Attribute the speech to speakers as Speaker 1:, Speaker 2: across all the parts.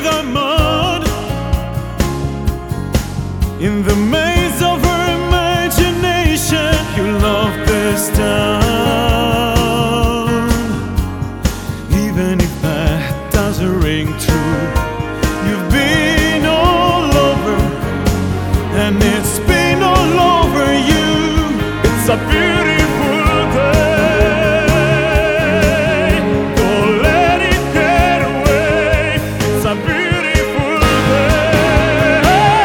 Speaker 1: the mud. In the maze of her imagination, you love this town. Even if that doesn't ring true, you've been all over, and it's been all over you. It's a beautiful day. Don't let it get away. It's a beautiful day.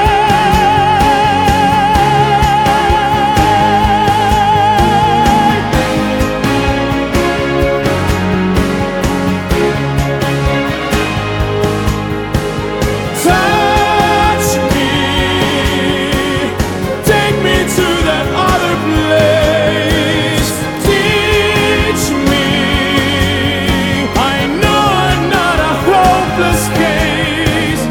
Speaker 1: Touch me, take me to that other place. Teach me, I know I'm not a hopeless case.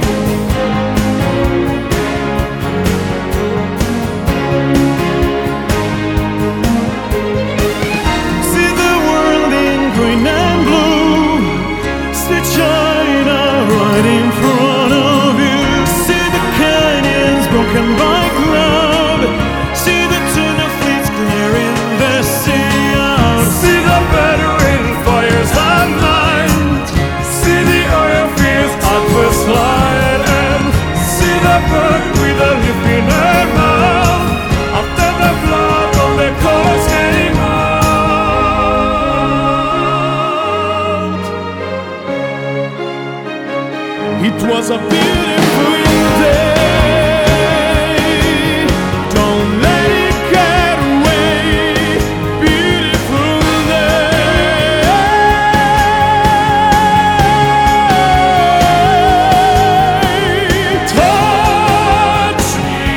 Speaker 1: See the world in green and blue. See China right in front of you. See the canyons broken by cloud. See the tuna fleets clearing the sea out. See the veteran fires at night. See the oil fields at first light. And see the bird with a leaf in her mouth. After the flood, all the colors came out. It was a beautiful day. Don't let it get away. Beautiful day. Touch me,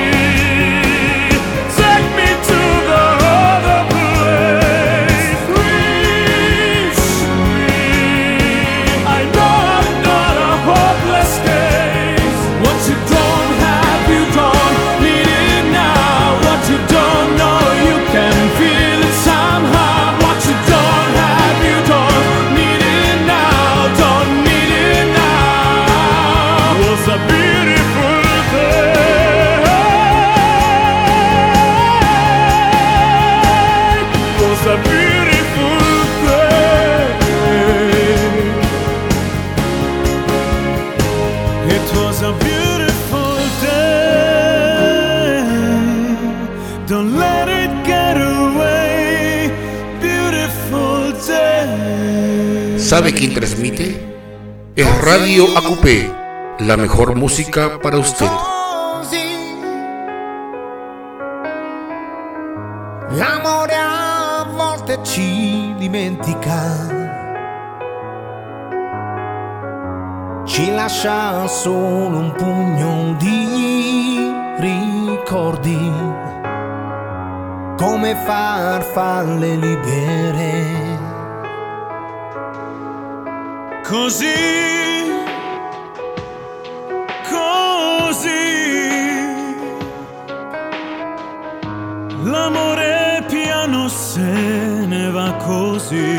Speaker 1: take me to the other place. Reach me, I know I'm not a hopeless case. What you don't have, you don't need it now. What you don't know, you can feel it somehow. What you don't have, you don't need it now. Don't need it now. It was a beautiful day. It was a beautiful day. It was a beautiful day. Don't let it get away. Beautiful day.
Speaker 2: ¿Sabe quién transmite? Es Radio AQP, la mejor música para usted.
Speaker 3: Così l'amore a volte ci dimentica, ci lascia solo un pugno di ricordi, come farfalle libere.
Speaker 1: Così, così, l'amore piano se ne va così,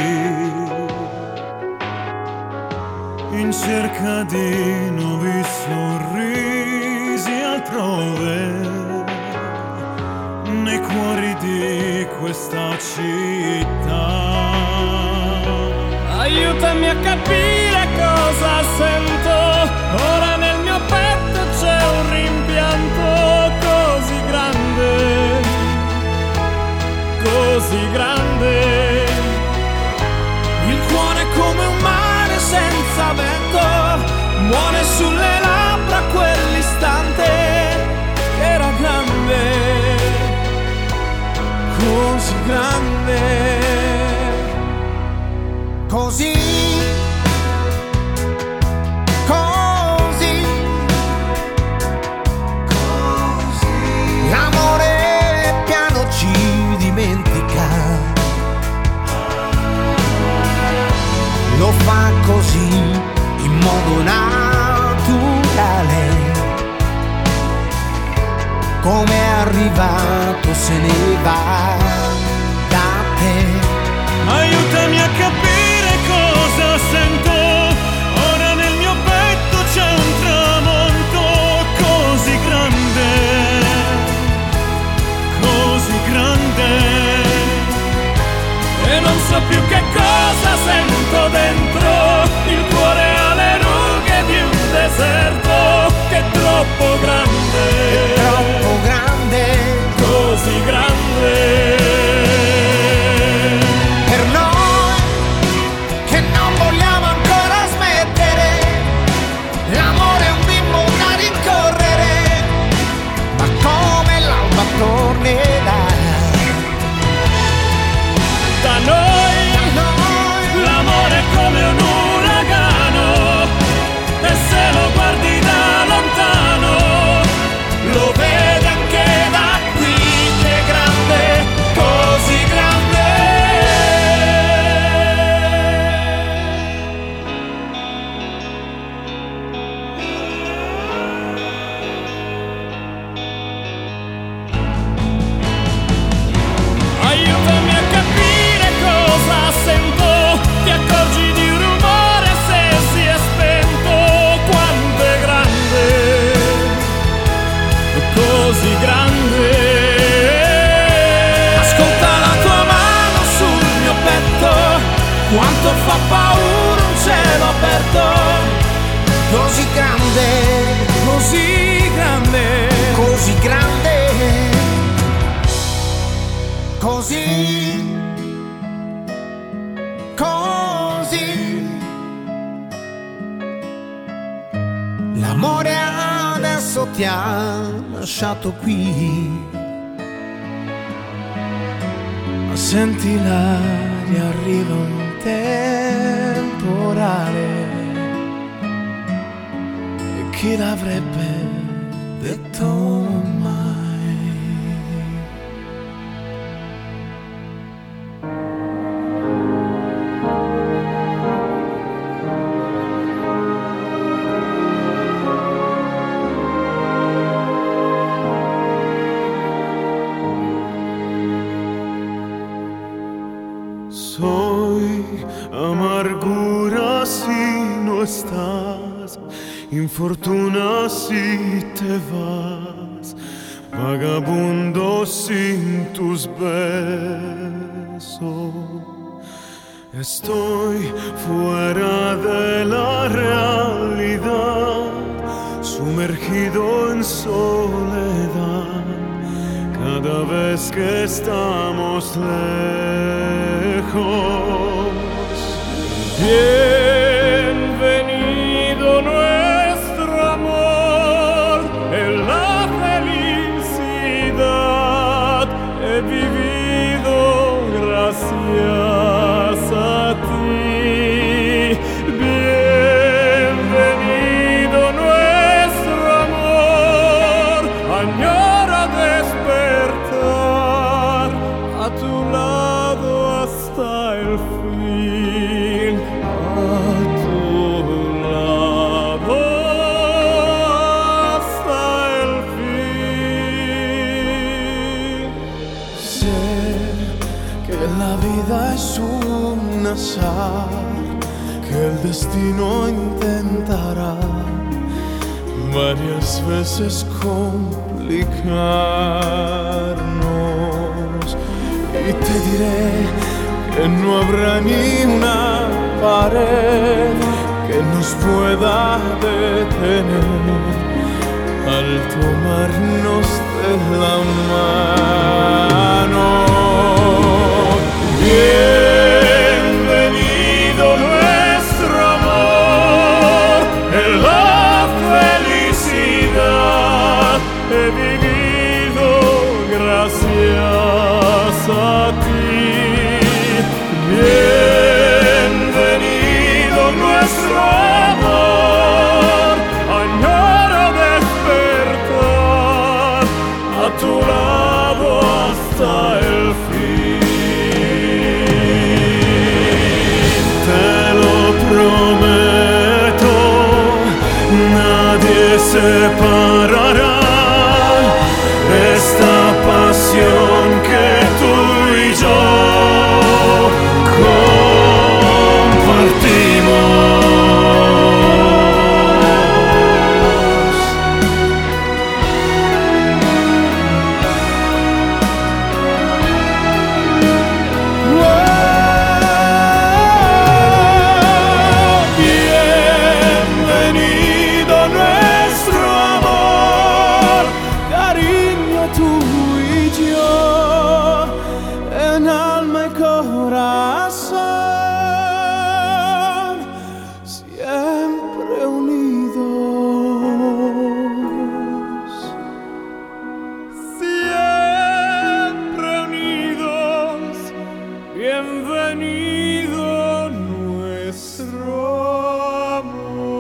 Speaker 1: in cerca di nuovi sorrisi altrove, nei cuori di questa città. Aiutami a capire cosa sento, ora nel mio petto c'è un rimpianto così grande, così grande. Il cuore è come un mare senza vento, muore sulle labbra quell'istante che era grande, così grande.
Speaker 3: Così, così, così, l'amore piano ci dimentica, lo fa così in modo naturale, come è arrivato se ne va da te.
Speaker 1: Aiutami a capire cosa sento, ora nel mio petto c'è un
Speaker 3: così, così. L'amore adesso ti ha lasciato qui. Ma senti l'aria, arriva un temporale. E chi l'avrebbe detto mai?
Speaker 1: Soy amargura si no estás, infortuna si te vas, vagabundo sin tus besos. Estoy fuera de la realidad, sumergido en soledad. Cada vez que estamos lejos, bienvenido nuestro amor en la felicidad. He vivido gracias a ti. Bienvenido nuestro amor, añora despertar a tu lado hasta el fin, a tu lado hasta el fin. Sé que la vida es un azar, que el destino intentará varias veces complicarnos. Y te diré que no habrá ni una pared que nos pueda detener al tomarnos de la mano. Bienvenido nuestro amor en la felicidad. He vivido gracias a ti. Bienvenido nuestro amor, añora despertar a tu lado hasta el fin. Te lo prometo, nadie separará esta pasión que tú y yo compartimos. Bienvenido nuestro amor, cariño tú y yo, en alma y corazón, siempre unidos, siempre unidos. Bienvenido nuestro amor.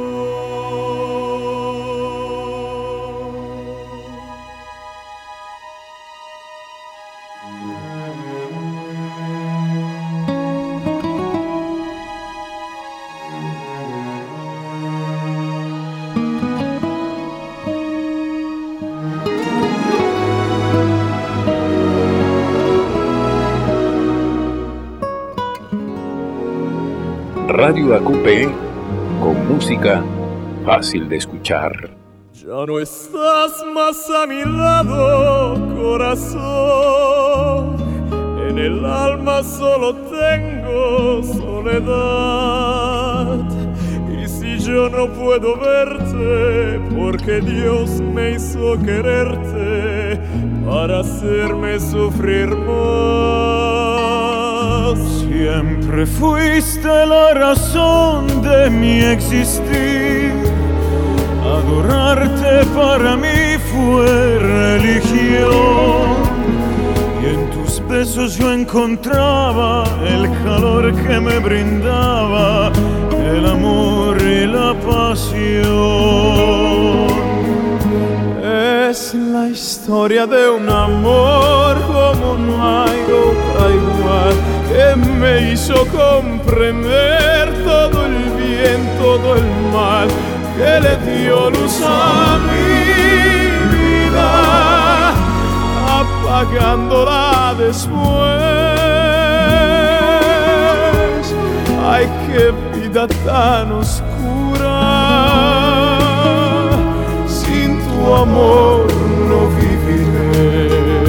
Speaker 4: Radio Acupe, con música fácil de escuchar.
Speaker 1: Ya no estás más a mi lado, corazón. En el alma solo tengo soledad. Y si yo no puedo verte, porque Dios me hizo quererte, para hacerme sufrir más. Siempre fuiste la razón de mi existir. Adorarte para mí fue religión. Y en tus besos yo encontraba el calor que me brindaba el amor y la pasión. Es la historia de un amor como no hay otra igual, que me hizo comprender todo el bien, todo el mal, que le dio luz a mi vida, apagándola después. Ay, qué vida tan oscura, sin tu amor no viviré.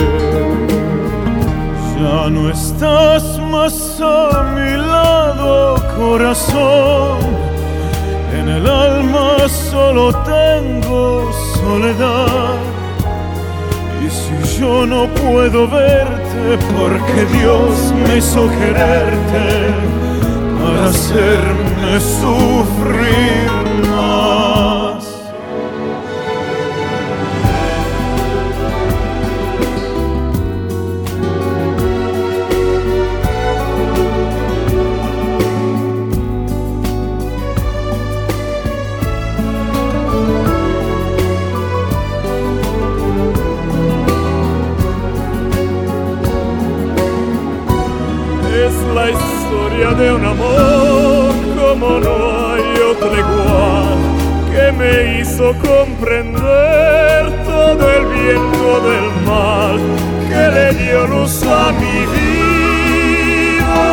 Speaker 1: Ya no estás más a mi lado, corazón. En el alma solo tengo soledad. Y si yo no puedo verte, porque Dios me hizo quererte para hacerme sufrir más. La historia de un amor como no hay otro igual, que me hizo comprender todo el bien, todo el mal, que le dio luz a mi vida,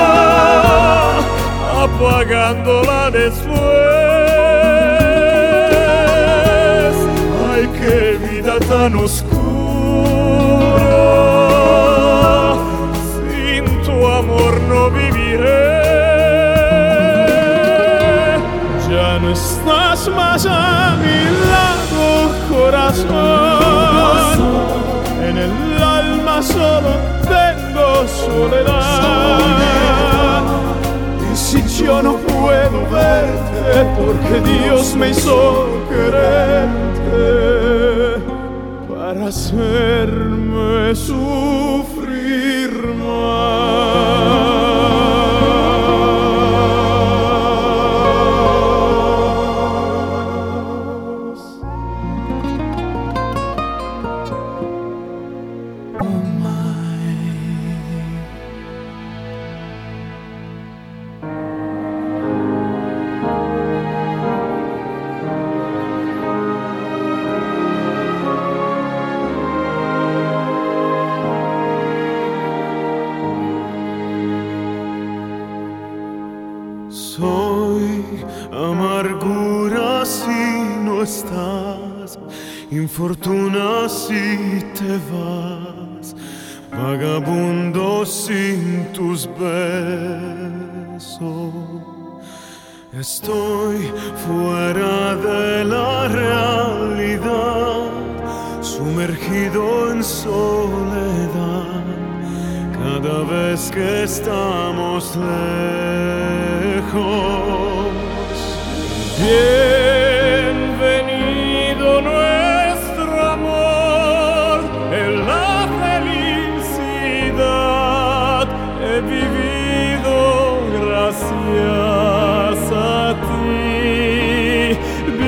Speaker 1: apagándola después. Ay, qué vida tan oscura, amor no viviré. Ya no estás más a mi lado, corazón. En el alma solo tengo soledad. Y si yo no puedo verte, porque Dios me hizo quererte para hacerme sufrir más. Soy amargura si no estás, infortuna si te vas, vagabundo sin tus besos. Estoy fuera de la realidad, sumergido en soledad, cada vez que estamos lejos. Bienvenido nuestro amor en la felicidad. He vivido gracias a ti.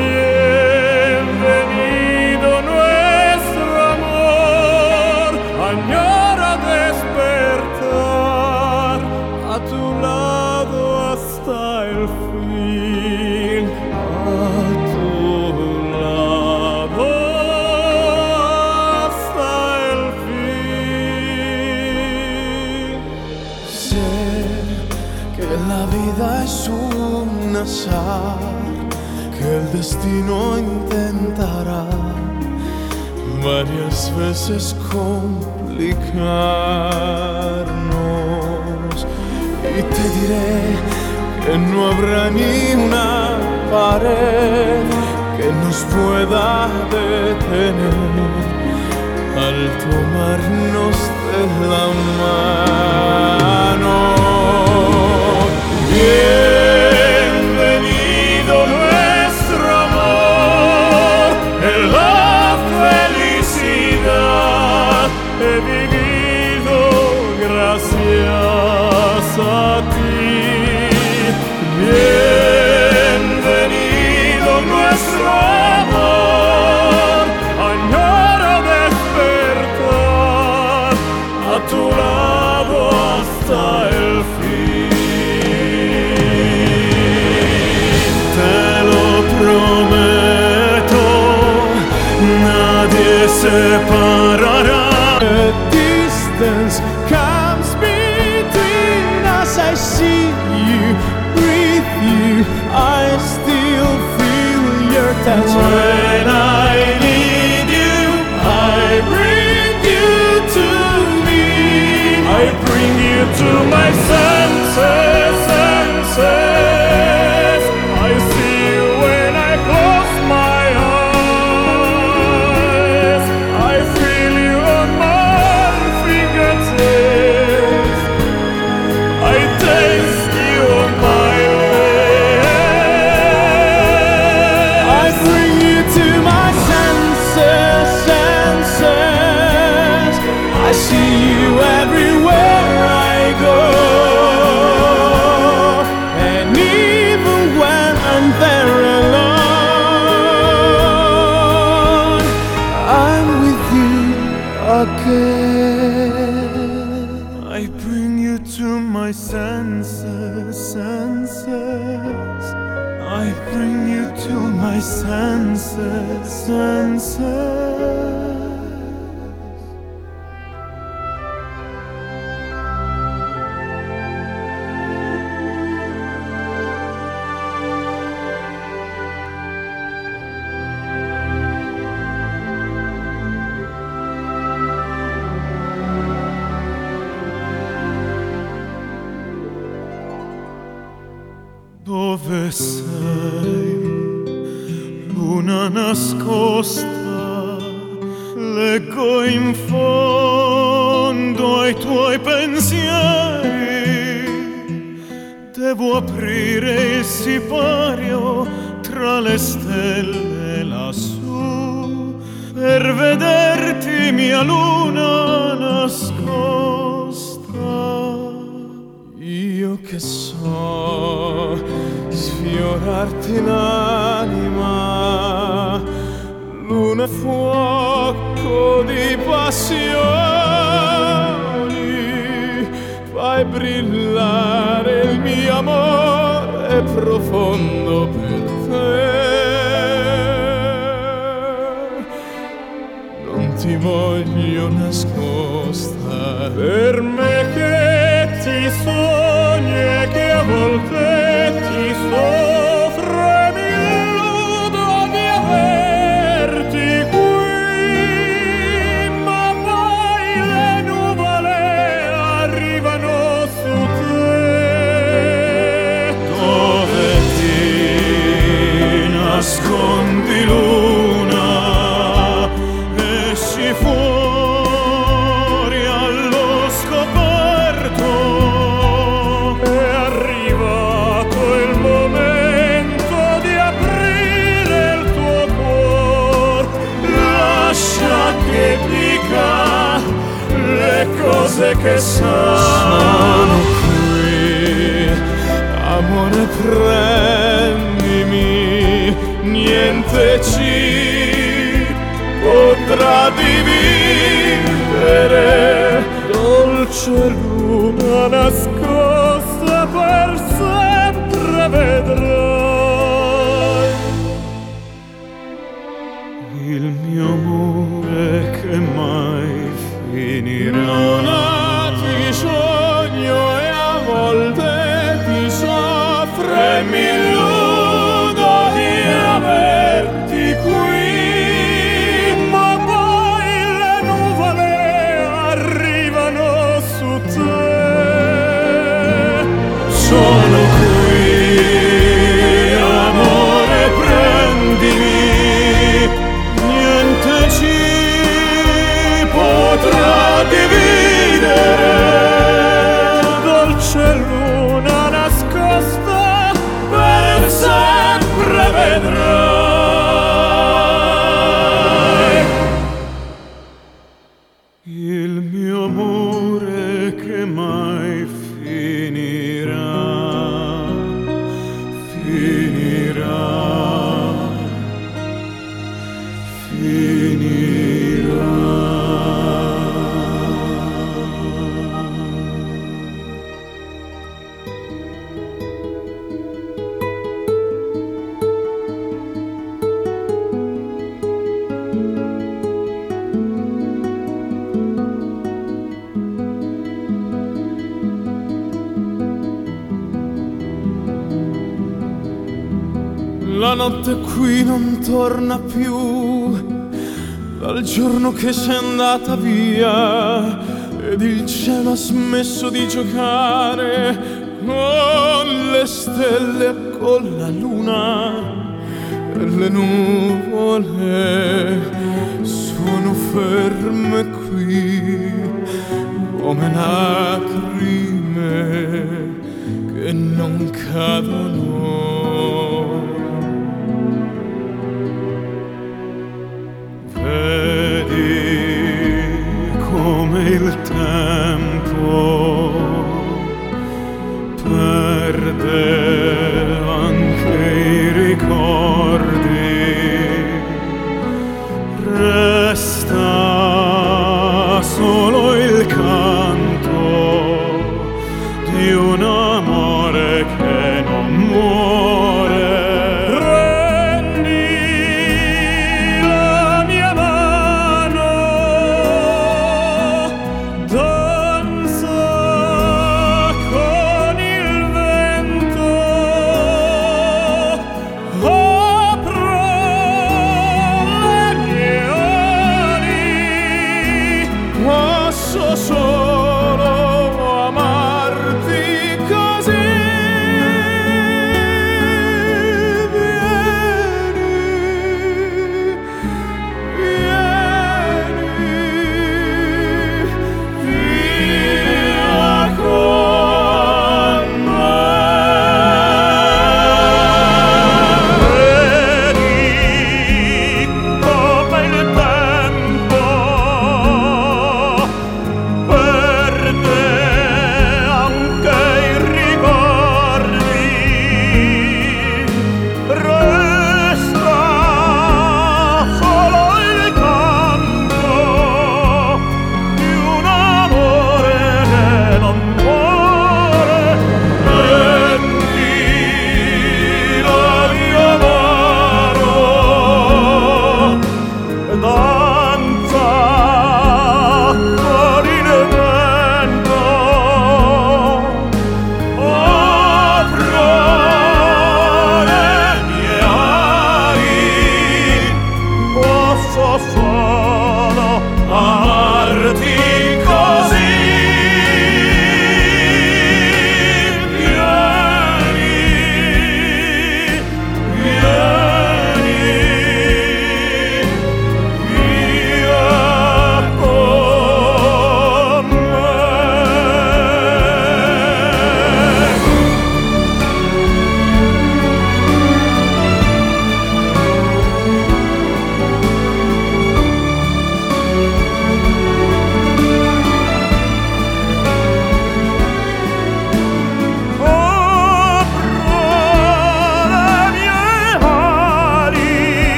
Speaker 1: Bienvenido nuestro amor. Añora despertar a tu lado hasta el fin, a tu lado hasta el fin. Sé que la vida es un azar, que el destino intentará varias veces complicarnos. Y te diré que no habrá ni una pared que nos pueda detener. al tomarnos de la mano. Bienvenido nuestro amor en la felicidad. He vivido gracias a ti. Bienvenido nuestro amor. Añoro despertar a tu lado hasta el fin. Te lo prometo, nadie separará. The distance comes between us. I see you, breathe you, I still feel your touch. When I need you, I bring you to me. I bring you to my senses, senses. I see you when I close my eyes. I feel you on my fingertips. I taste you on my lips. I bring you to my senses, senses. I see you everywhere I go. And even when I'm there alone, I'm with you again. I bring you to my senses, senses. I bring you to my senses, senses. Dove sei, luna nascosta, leggo in fondo ai tuoi pensieri. Devo aprire il sipario tra le stelle lassù per vederti, mia luna nascosta. Io che so sfiorarti l'anima, luna fuoco di passioni, fai brillare il mio amore profondo per te. Non ti voglio nascosta, per me che ti sogni e che a volte ti soffro e mi illudo di averti qui, ma poi le nuvole arrivano su te. Dove ti nascondi, luna, esci fuori allo scoperto. È arrivato il momento di aprire il tuo cuore. Lascia che dica le cose che sono qui. Amore, prendimi, niente ci potrà dividere. Dolce luna nascosta, per sempre vedrai il mio amore che mai finirà. Luna, ti sogno e a volte ti soffro e mi illudo di averti qui, ma poi le nuvole arrivano su te. Sono qui, amore, prendimi, niente ci La notte qui non torna più, dal giorno che sei andata via, ed il cielo ha smesso di giocare con le stelle e con la luna, e le nuvole sono ferme qui come lacrime che non cadono. Il tempo perde anche i ricordi, resta solo il canto di un amore che non muore.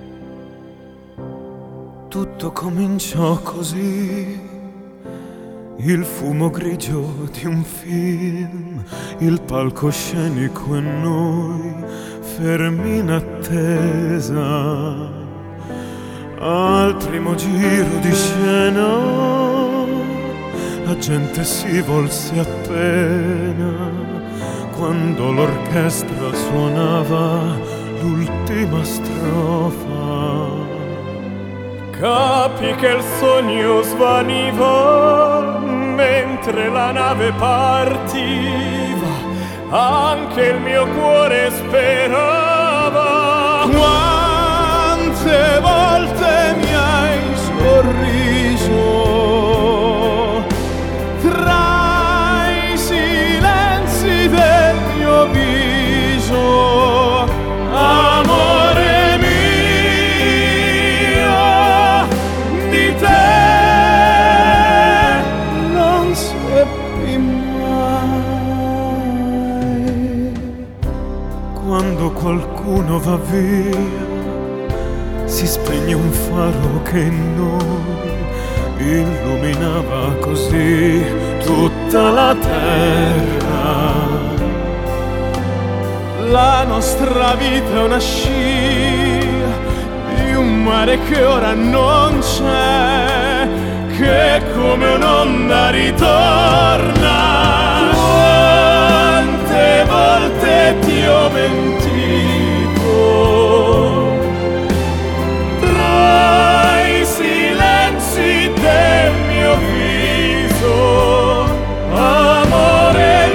Speaker 1: Tutto cominciò così, il fumo grigio di un film, il palcoscenico e noi fermi in attesa al primo giro di scena. La gente si volse appena quando l'orchestra suonava l'ultima strofa. Capi che il sogno svaniva mentre la nave partiva, anche il mio cuore sperava. Quante volte mi hai sorriso tra i silenzi del mio viso, amore mio, di te non seppi mai. Quando qualcuno va via si spegne un faro che in noi illuminava così tutta la terra. La nostra vita è una scia di un mare che ora non c'è, che come un'onda ritorna. Quante volte ti ho mentito tra i silenzi del mio viso, amore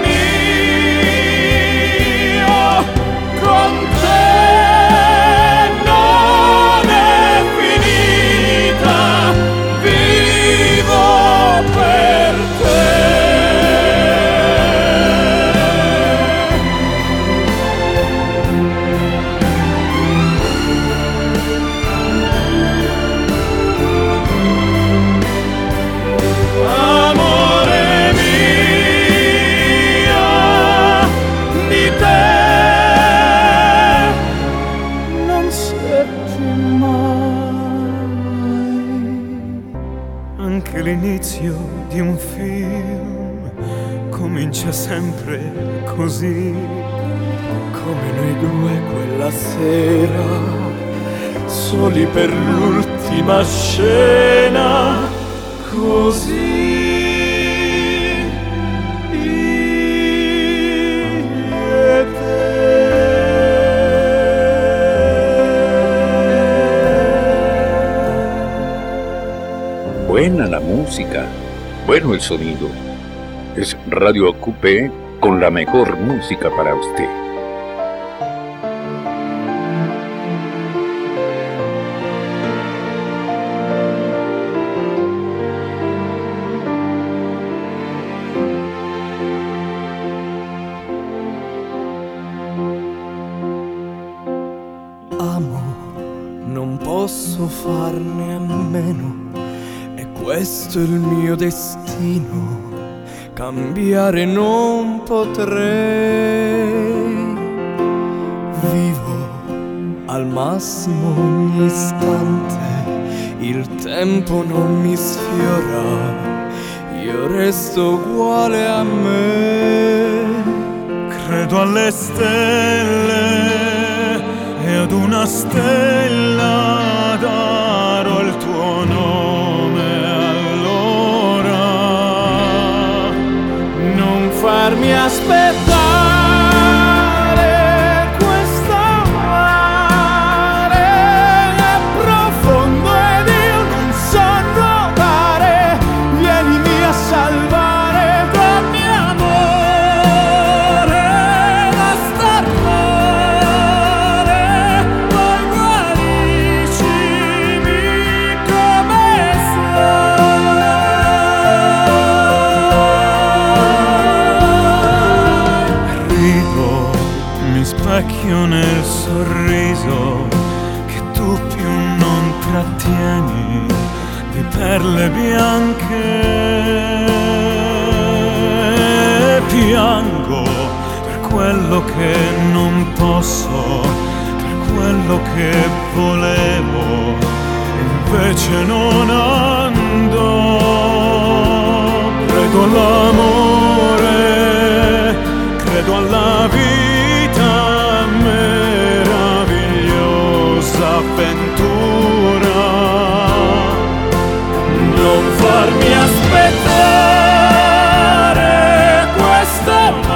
Speaker 1: mio, con te non è finita, vivo per te. Amore mio, di te non seppi mai. Anche l'inizio di un film comincia sempre così, come noi due quella sera, soli per l'ultima scena, così io e te.
Speaker 4: Buena la música, bueno el sonido. Es Radio AQP con la mejor música para usted.
Speaker 1: Amo, non posso farne a meno, è questo il mio destino, cambiare non potrei. Vivo al massimo ogni istante, il tempo non mi sfiora, io resto uguale a me. Credo alle stelle e ad una stella darò il tuo nome allora. Non farmi aspettare, questo mare è profondo ed io non so nuotare. Vienimi a salvare, dammi amore da star male, poi guariscimi come sai. Rido, mi specchio nel sorriso che tu più non trattieni, di perle bianche. Piango per quello che non posso, per quello che volevo, invece non andò. credo all'amore, credo alla vita, meravigliosa avventura. Non farmi aspettare, questo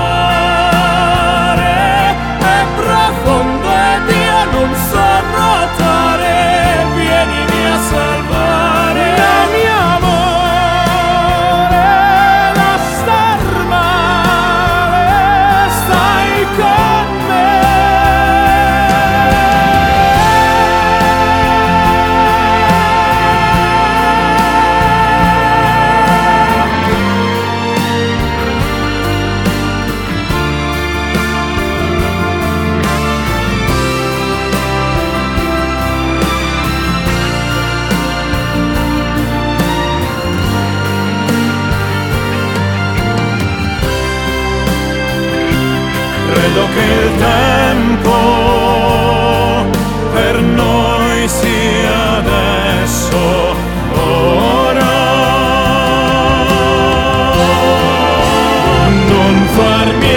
Speaker 1: mare è profondo ed io non so nuotare, vienimi a salvare. Mio amore, da star male, stai con me. Credo che il tempo per noi sia adesso, ora. Non farmi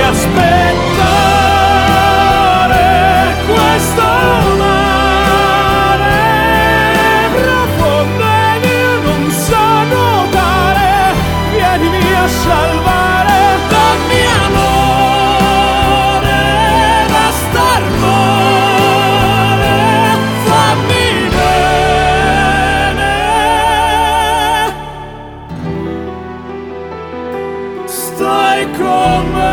Speaker 1: aspettare, questo mare profondo ed io non so nuotare, vienimi a salvare. Dammi amore, da star male, fammi bene, stai con me.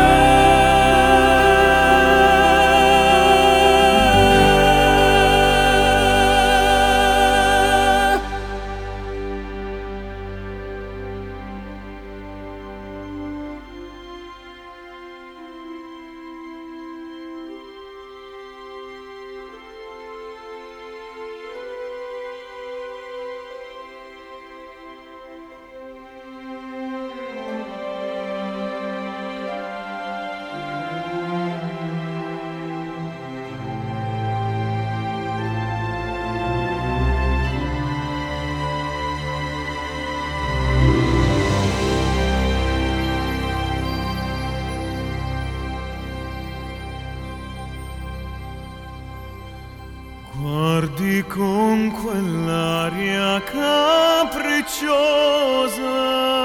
Speaker 1: Guardi con quell'aria capricciosa,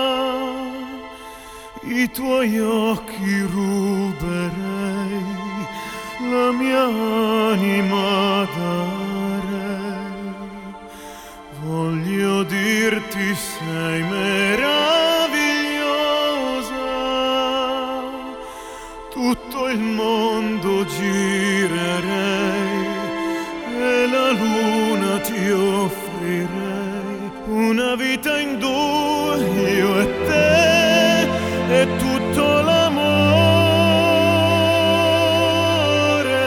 Speaker 1: i tuoi occhi ruberei, la mia anima darei. Voglio dirti sei meravigliosa, tutto il mondo girerei e la luna ti offrirei, una vita in due, io e te, e tutto l'amore.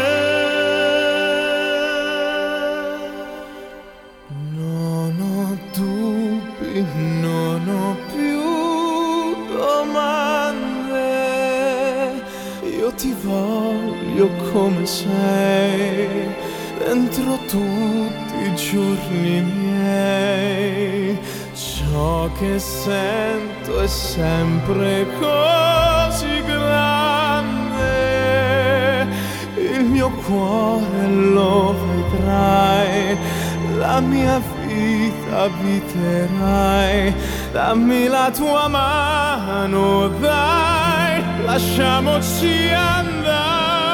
Speaker 1: Non ho dubbi, non ho più domande, io ti voglio come sei, dentro tutti i giorni miei. Ciò che sento è sempre così grande, il mio cuore lo vedrai, la mia vita abiterai. Dammi la tua mano, dai, lasciamoci andare.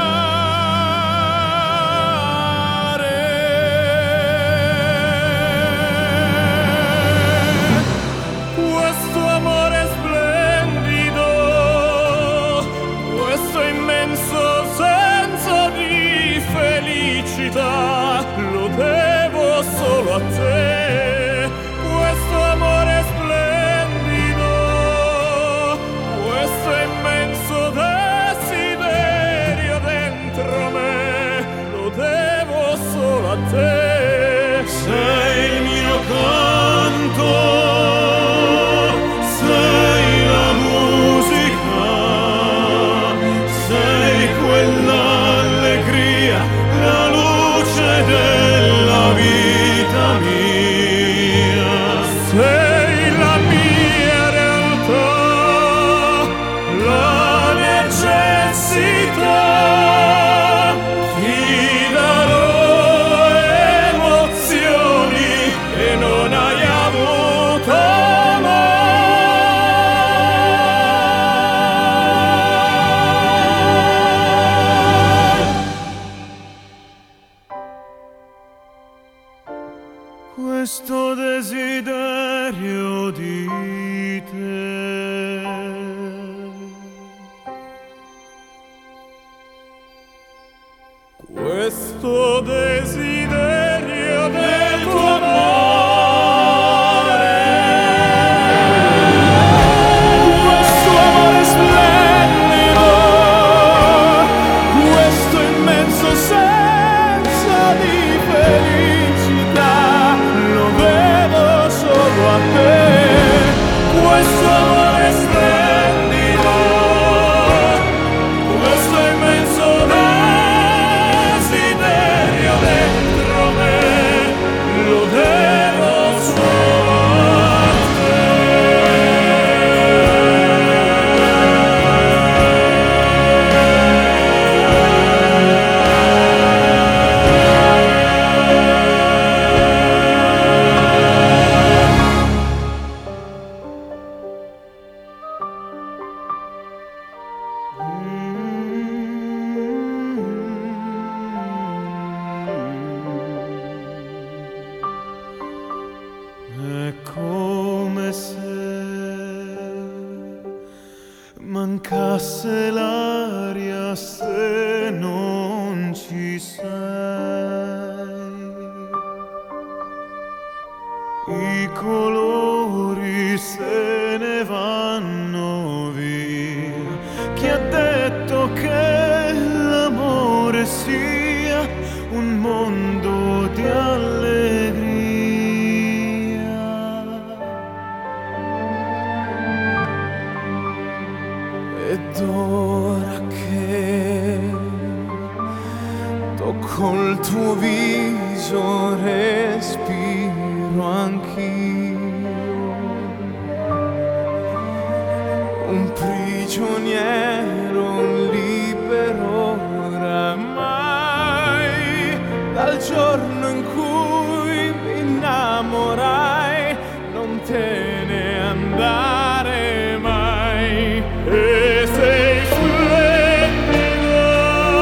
Speaker 1: Lo devo solo a te, questo amore splendido, questo immenso desiderio. questo desiderio del tuo amore. È come se mancasse l'aria se non ci sei. I colori se ne vanno via. Chi ha detto che l'amore sia un mondo di allegria? Ed ora che tocco il tuo viso, respiro anch'io, un prigioniero libero oramai. Dal giorno in cui mi innamorai non te ne andare mai. E sei splendida,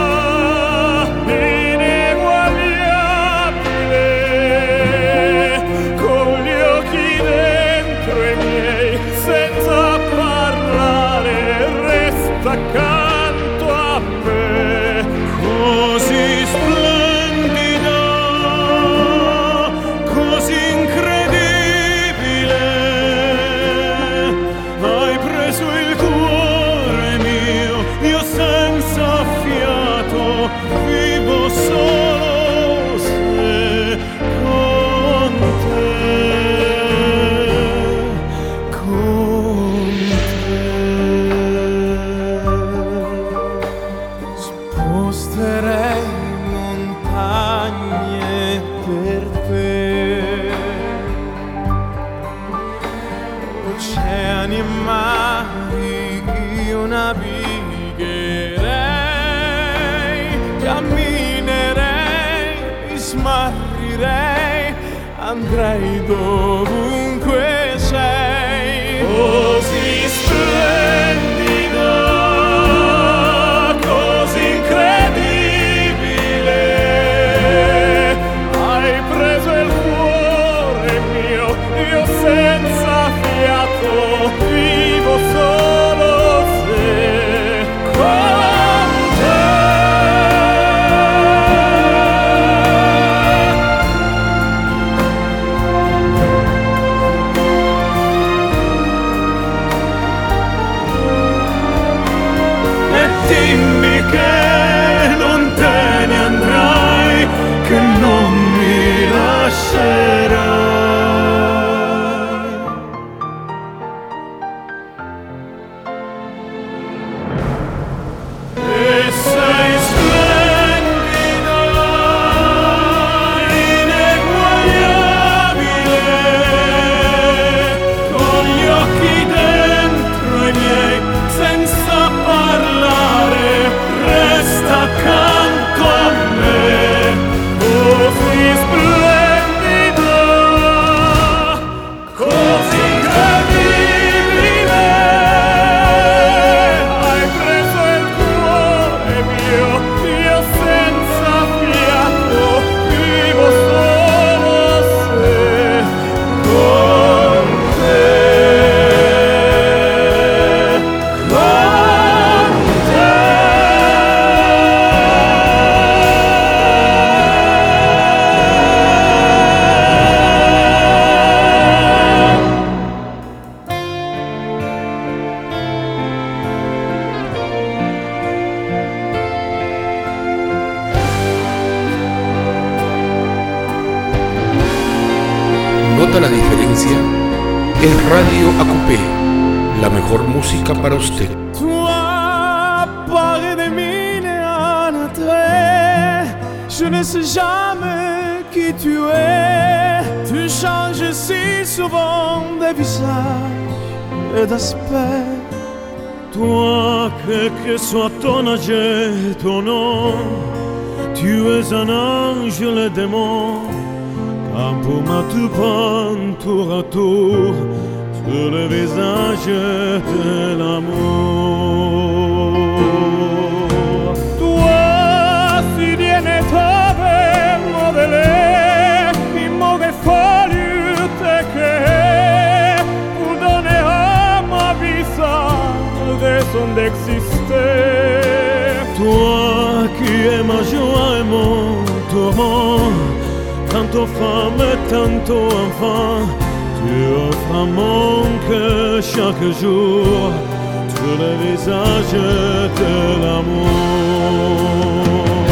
Speaker 1: ineguagliabile, con gli occhi dentro i miei, senza parlare, resta accanto a me. Così splendida, così incredibile, hai preso il cuore mio, io senza fiato vivo solo se con te, con te. Sposterei montagne per te, oceani e mari io navigherei, camminerei, mi smarrirei, andrei dovunque sei. Così splendida, così incredibile, hai preso il cuore mio, io senza fiato vivo solo se con te.
Speaker 2: marca la diferencia es Radio AQP, la mejor música para usted.
Speaker 1: Toi, paré des mines et un attrait, je ne sais jamais qui tu es. Tu changes si souvent de visage et d'aspect. Toi, quel que soit ton âge et ton nom, tu es un ange, le démon. Car pour ma tout prendre tour à tour sur le visage de l'amour. Toi, si Dieu ne t'avait modelé, il m'aurait fallu te créer pour donner à ma vie sa raison d'exister. Toi qui es ma joie et mon tourment, tantôt femme et tantôt enfant, tu offres à mon cœur chaque jour tout le visage de l'amour.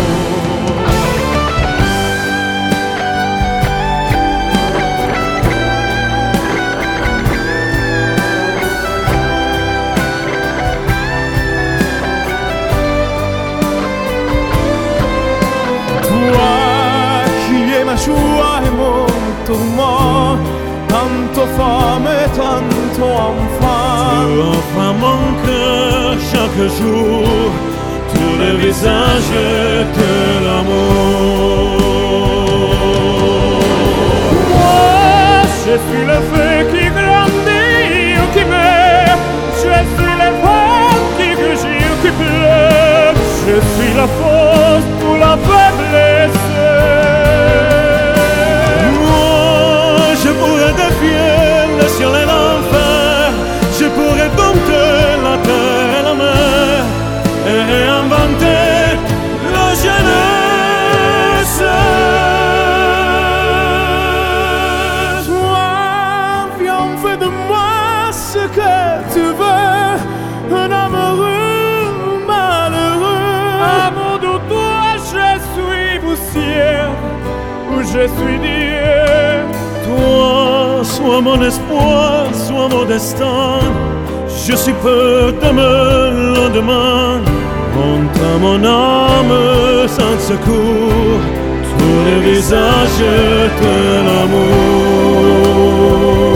Speaker 1: Joie et mon tourment, tantôt femme et tantôt enfant. Tu offres à mon cœur chaque jour tous les visages de l'amour. Moi, je suis le feu qui grandit ou qui meurt, je suis le vent qui grugit ou qui pleure, je suis la force pour la faiblesse. Je pourrais défier le ciel et l'enfer, je pourrais dompter la terre et la mer et réinventer la jeunesse. Toi, viens, fais de moi ce que tu veux, un amoureux malheureux. Amour de toi, je suis poussière ou je suis Dieu. Toi, sois mon espoir, sois mon destin. Je suis peur de me lendemain. Montre à mon âme sans secours tous les visages de l'amour.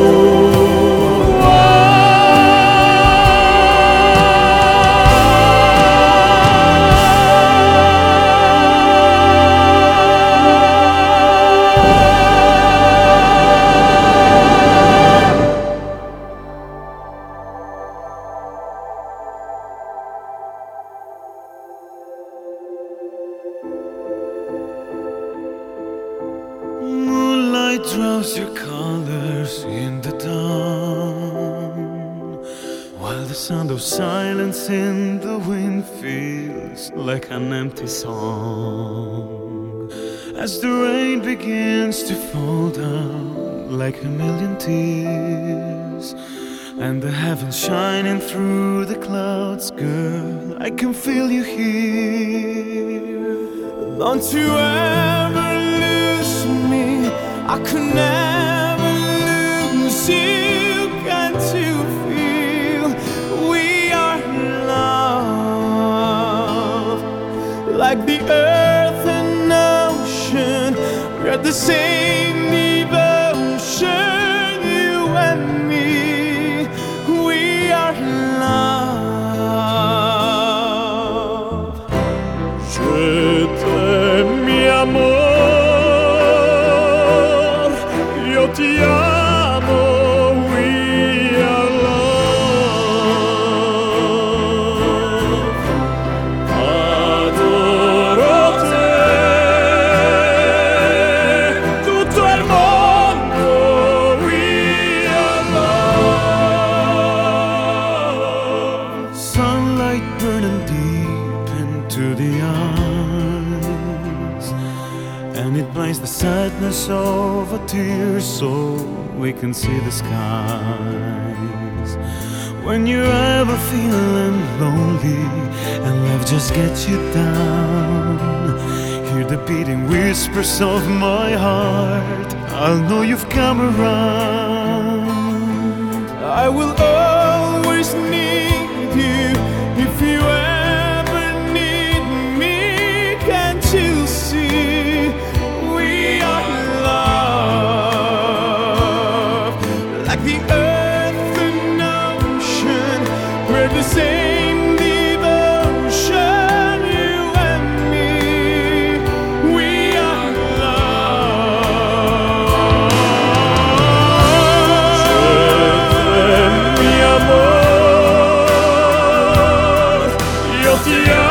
Speaker 1: Draws your colors in the dawn, while the sound of silence in the wind feels like an empty song. As the rain begins to fall down like a million tears, and the heavens shining through the clouds, girl, I can feel you here. Don't you ever lose me, I could never lose you. Can't you feel we are in love? Like the earth and ocean, we're the same devotion, you and me. We are in love. Je t'aime, mi amor. Ti amo, we are love. Adoro te, tutto il mondo, we are love. Sunlight burning deep into the eyes, and it blinds the sadness of a tear so we can see the skies. When you're ever feeling lonely and love just gets you down, hear the beating whispers of my heart. I'll know you've come around. I will always need you if you ever need me. Can't you see we are love? Like the earth and ocean, we're the same devotion. You and me, we are love. Mi amor, yo te amo.